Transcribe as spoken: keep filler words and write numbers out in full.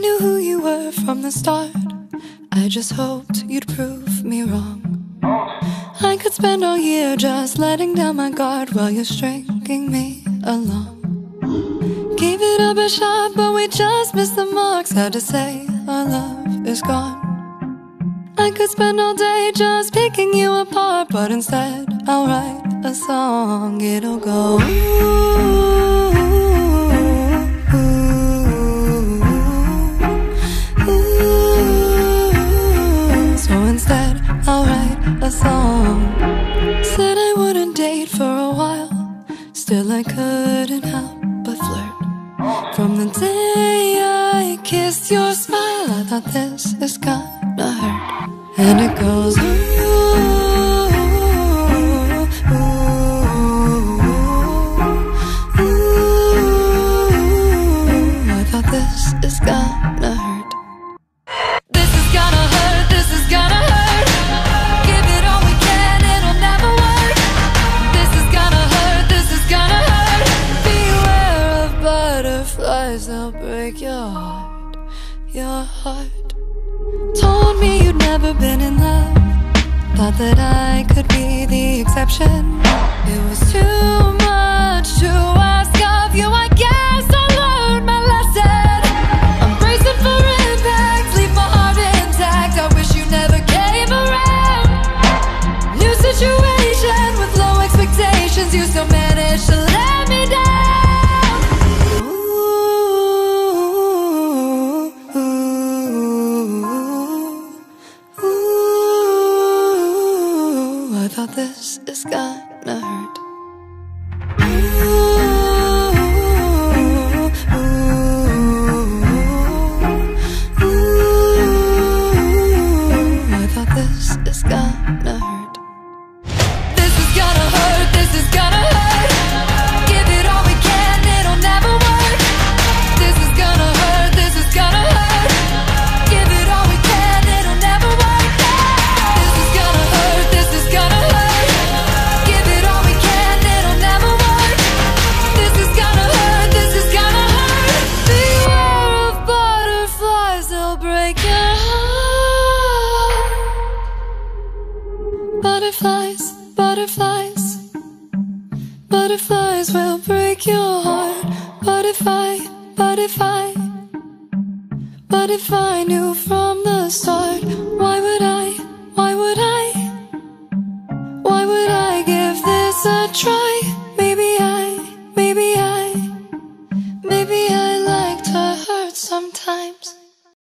knew who you were from the start. I just hoped you'd prove me wrong. I could spend all year just letting down my guard while you're stringing me along. Gave it up a shot, but we just missed the mark. Sad to say, our love is gone. I could spend all day just picking you apart, but instead I'll write a song. It'll go ooh, ooh, ooh. So instead I'll write a song. Said I wouldn't date for a while, still I couldn't help but flirt. From the day I kissed your smile, I thought this is gonna hurt. And it goes ooh, ooh, ooh. I thought this is gonna hurt. This is gonna hurt, this is gonna hurt. Give it all we can, it'll never work. This is gonna hurt, this is gonna hurt. Beware of butterflies, they'll break your heart, your heart. Told me you'd never been in love, thought that I could be the exception. It was too much to ask of you, I guess I learned my lesson. I'm bracing for impact, leave my heart intact. I wish you never came around. New situation with low expectations, you still managed to let me down. I thought this is gonna hurt. Ooh, ooh, ooh. I thought this is gonna hurt. This is gonna hurt, this is gonna hurt. Give it all we can, it'll never work. This is gonna hurt, this is gonna hurt. Give it all we can, it'll never work. This is gonna hurt, this is gonna hurt. Butterflies, butterflies, butterflies will break your heart. But if I, but if I, but if I knew from the start, why would I, why would I, why would I give this a try? Maybe I, maybe I, maybe I like to hurt sometimes.